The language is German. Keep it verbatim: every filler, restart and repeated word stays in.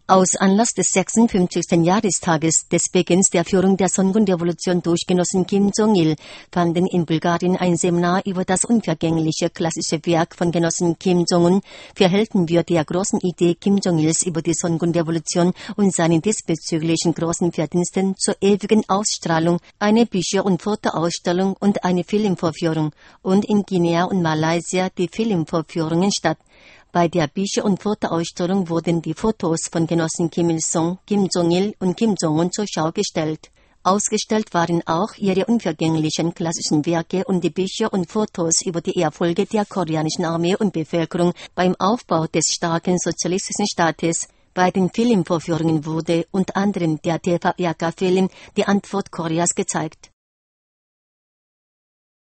Aus Anlass des sechsundfünfzigsten Jahrestages des Beginns der Führung der Songun-Revolution durch Genossen Kim Jong-il fanden in Bulgarien ein Seminar über das unvergängliche klassische Werk von Genossen Kim Jong-un, Verhelden wir der großen Idee Kim Jong-ils über die Songun-Revolution und seinen diesbezüglichen großen Verdiensten zur ewigen Ausstrahlung, eine Bücher- und Fotoausstellung und eine Filmvorführung und in Guinea und Malaysia die Filmvorführungen statt. Bei der Bücher- und Fotoausstellung wurden die Fotos von Genossen Kim Il-sung, Kim Jong-il und Kim Jong-un zur Schau gestellt. Ausgestellt waren auch ihre unvergänglichen klassischen Werke und die Bücher und Fotos über die Erfolge der koreanischen Armee und Bevölkerung beim Aufbau des starken sozialistischen Staates. Bei den Filmvorführungen wurde unter anderem der T V R K-Film Die Antwort Koreas gezeigt.